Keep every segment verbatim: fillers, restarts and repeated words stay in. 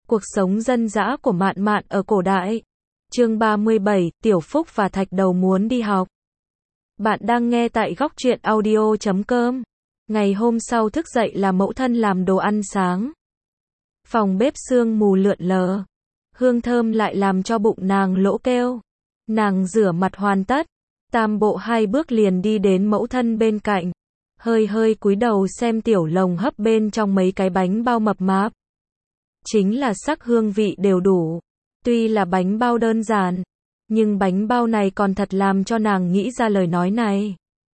Cuộc sống dân dã của Mạn Mạn ở cổ đại. Chương ba mươi bảy, Tiểu Phúc và Thạch Đầu muốn đi học. Bạn đang nghe tại góc truyện audio chấm com. Ngày hôm sau thức dậy là mẫu thân làm đồ ăn sáng. Phòng bếp sương mù lượn lờ. Hương thơm lại làm cho bụng nàng lỗ kêu. Nàng rửa mặt hoàn tất. Tam bộ hai bước liền đi đến mẫu thân bên cạnh. Hơi hơi cúi đầu xem tiểu lồng hấp bên trong mấy cái bánh bao mập mạp. Chính là sắc hương vị đều đủ. Tuy là bánh bao đơn giản, nhưng bánh bao này còn thật làm cho nàng nghĩ ra lời nói này.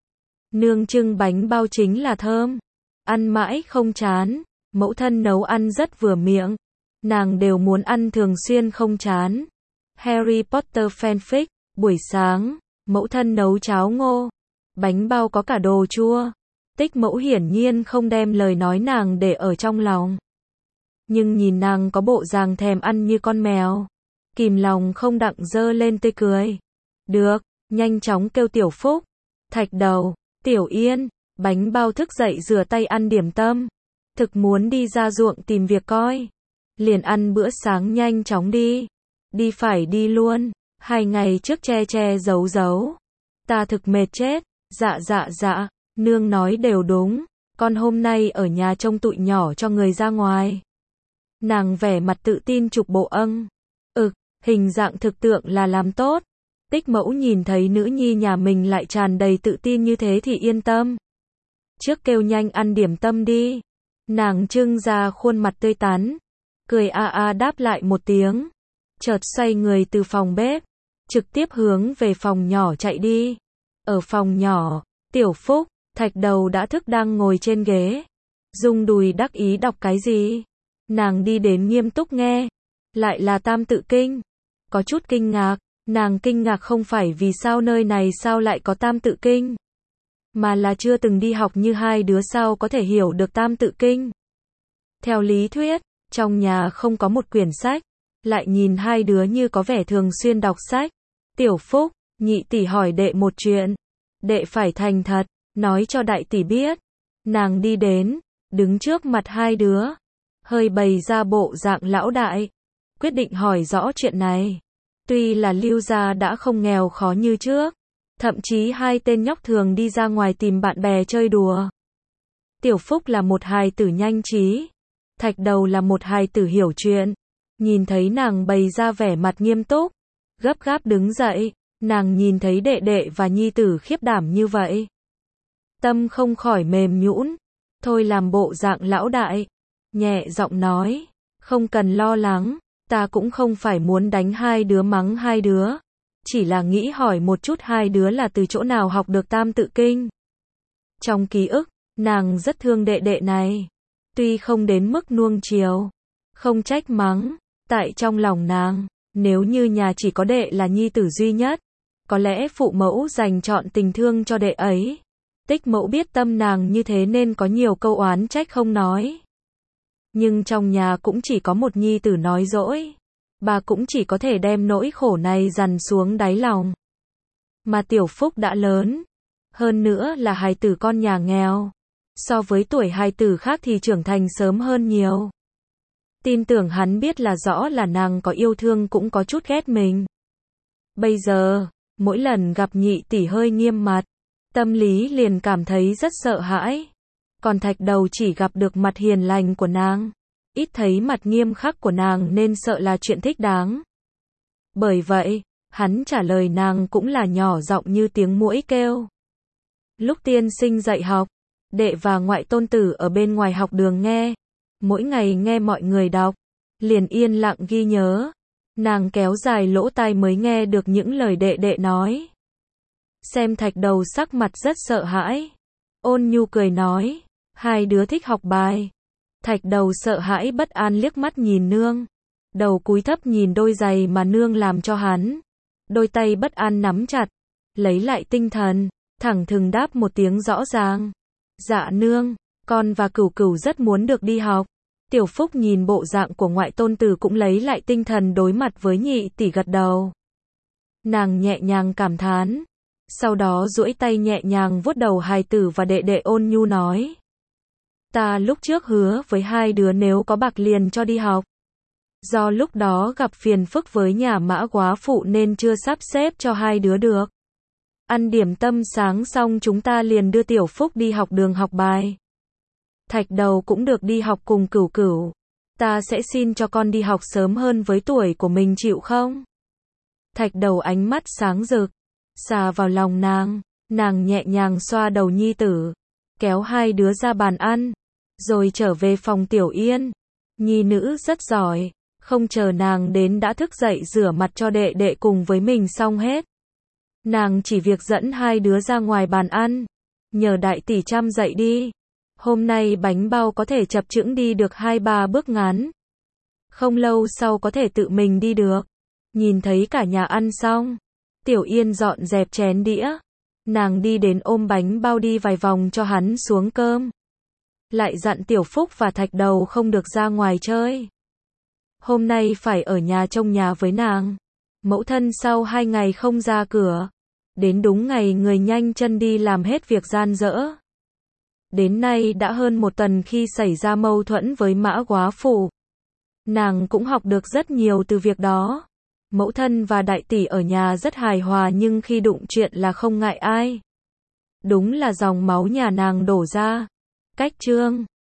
Nương trưng bánh bao chính là thơm. Ăn mãi không chán. Mẫu thân nấu ăn rất vừa miệng. Nàng đều muốn ăn thường xuyên không chán. Harry Potter fanfic. Buổi sáng, mẫu thân nấu cháo ngô. Bánh bao có cả đồ chua. Tích Mẫu hiển nhiên không đem lời nói nàng để ở trong lòng. Nhưng nhìn nàng có bộ dạng thèm ăn như con mèo. Kìm lòng không đặng dơ lên tươi cười. Được, nhanh chóng kêu Tiểu Phúc, Thạch Đầu, Tiểu Yên, bánh bao thức dậy rửa tay ăn điểm tâm. Thực muốn đi ra ruộng tìm việc coi. Liền ăn bữa sáng nhanh chóng đi. Đi phải đi luôn, hai ngày trước che che giấu giấu. Ta thực mệt chết, dạ dạ dạ, nương nói đều đúng. Con hôm nay ở nhà trông tụi nhỏ cho người ra ngoài. Nàng vẻ mặt tự tin chụp bộ âng. Ực, hình dạng thực tượng là làm tốt. Tích Mẫu nhìn thấy nữ nhi nhà mình lại tràn đầy tự tin như thế thì yên tâm. Trước kêu nhanh ăn điểm tâm đi. Nàng trưng ra khuôn mặt tươi tắn. Cười a a đáp lại một tiếng. Chợt xoay người từ phòng bếp. Trực tiếp hướng về phòng nhỏ chạy đi. Ở phòng nhỏ, Tiểu Phúc, Thạch Đầu đã thức đang ngồi trên ghế. Dung đùi đắc ý đọc cái gì. Nàng đi đến nghiêm túc nghe. Lại là Tam Tự Kinh. Có chút kinh ngạc. Nàng kinh ngạc không phải vì sao nơi này sao lại có Tam Tự Kinh. Mà là chưa từng đi học như hai đứa sao có thể hiểu được Tam Tự Kinh. Theo lý thuyết, trong nhà không có một quyển sách. Lại nhìn hai đứa như có vẻ thường xuyên đọc sách. Tiểu Phúc, nhị tỷ hỏi đệ một chuyện. Đệ phải thành thật, nói cho đại tỷ biết. Nàng đi đến, đứng trước mặt hai đứa. Hơi bày ra bộ dạng lão đại. Quyết định hỏi rõ chuyện này. Tuy là Lưu gia đã không nghèo khó như trước. Thậm chí hai tên nhóc thường đi ra ngoài tìm bạn bè chơi đùa. Tiểu Phúc là một hài tử nhanh trí. Thạch Đầu là một hài tử hiểu chuyện. Nhìn thấy nàng bày ra vẻ mặt nghiêm túc. Gấp gáp đứng dậy. Nàng nhìn thấy đệ đệ và nhi tử khiếp đảm như vậy. Tâm không khỏi mềm nhũn. Thôi làm bộ dạng lão đại. Nhẹ giọng nói. Không cần lo lắng. Ta cũng không phải muốn đánh hai đứa mắng hai đứa. Chỉ là nghĩ hỏi một chút hai đứa là từ chỗ nào học được Tam Tự Kinh. Trong ký ức, nàng rất thương đệ đệ này. Tuy không đến mức nuông chiều. Không trách mắng. Tại trong lòng nàng, nếu như nhà chỉ có đệ là nhi tử duy nhất. Có lẽ phụ mẫu dành trọn tình thương cho đệ ấy. Tích Mẫu biết tâm nàng như thế nên có nhiều câu oán trách không nói. Nhưng trong nhà cũng chỉ có một nhi tử nói dỗi. Bà cũng chỉ có thể đem nỗi khổ này dằn xuống đáy lòng. Mà Tiểu Phúc đã lớn. Hơn nữa là hài tử con nhà nghèo. So với tuổi hài tử khác thì trưởng thành sớm hơn nhiều. Tin tưởng hắn biết là rõ là nàng có yêu thương cũng có chút ghét mình. Bây giờ, mỗi lần gặp nhị tỷ hơi nghiêm mặt. Tâm lý liền cảm thấy rất sợ hãi. Còn Thạch Đầu chỉ gặp được mặt hiền lành của nàng. Ít thấy mặt nghiêm khắc của nàng nên sợ là chuyện thích đáng. Bởi vậy, hắn trả lời nàng cũng là nhỏ giọng như tiếng muỗi kêu. Lúc tiên sinh dạy học, đệ và ngoại tôn tử ở bên ngoài học đường nghe. Mỗi ngày nghe mọi người đọc, liền yên lặng ghi nhớ. Nàng kéo dài lỗ tai mới nghe được những lời đệ đệ nói. Xem Thạch Đầu sắc mặt rất sợ hãi. Ôn nhu cười nói. Hai đứa thích học bài. Thạch Đầu sợ hãi bất an liếc mắt nhìn nương. Đầu cúi thấp nhìn đôi giày mà nương làm cho hắn. Đôi tay bất an nắm chặt. Lấy lại tinh thần. Thẳng thừng đáp một tiếng rõ ràng. Dạ nương, con và Cửu Cửu rất muốn được đi học. Tiểu Phúc nhìn bộ dạng của ngoại tôn tử cũng lấy lại tinh thần đối mặt với nhị tỷ gật đầu. Nàng nhẹ nhàng cảm thán. Sau đó duỗi tay nhẹ nhàng vuốt đầu hài tử và đệ đệ ôn nhu nói. Ta lúc trước hứa với hai đứa nếu có bạc liền cho đi học. Do lúc đó gặp phiền phức với nhà Mã quá phụ nên chưa sắp xếp cho hai đứa được. Ăn điểm tâm sáng xong chúng ta liền đưa Tiểu Phúc đi học đường học bài. Thạch Đầu cũng được đi học cùng Cửu Cửu. Ta sẽ xin cho con đi học sớm hơn với tuổi của mình chịu không? Thạch Đầu ánh mắt sáng rực, xà vào lòng nàng, nàng nhẹ nhàng xoa đầu nhi tử, kéo hai đứa ra bàn ăn, rồi trở về phòng Tiểu Yên. Nhi nữ rất giỏi, không chờ nàng đến đã thức dậy rửa mặt cho đệ đệ cùng với mình xong hết. Nàng chỉ việc dẫn hai đứa ra ngoài bàn ăn, nhờ đại tỷ chăm dậy đi. Hôm nay bánh bao có thể chập chững đi được hai ba bước ngắn. Không lâu sau có thể tự mình đi được. Nhìn thấy cả nhà ăn xong, Tiểu Yên dọn dẹp chén đĩa. Nàng đi đến ôm bánh bao đi vài vòng cho hắn xuống cơm. Lại dặn Tiểu Phúc và Thạch Đầu không được ra ngoài chơi. Hôm nay phải ở nhà trông nhà với nàng. Mẫu thân sau hai ngày không ra cửa. Đến đúng ngày người nhanh chân đi làm hết việc gian dỡ. Đến nay đã hơn một tuần khi xảy ra mâu thuẫn với Mã quá phụ. Nàng cũng học được rất nhiều từ việc đó. Mẫu thân và đại tỷ ở nhà rất hài hòa nhưng khi đụng chuyện là không ngại ai. Đúng là dòng máu nhà nàng đổ ra. Cách chương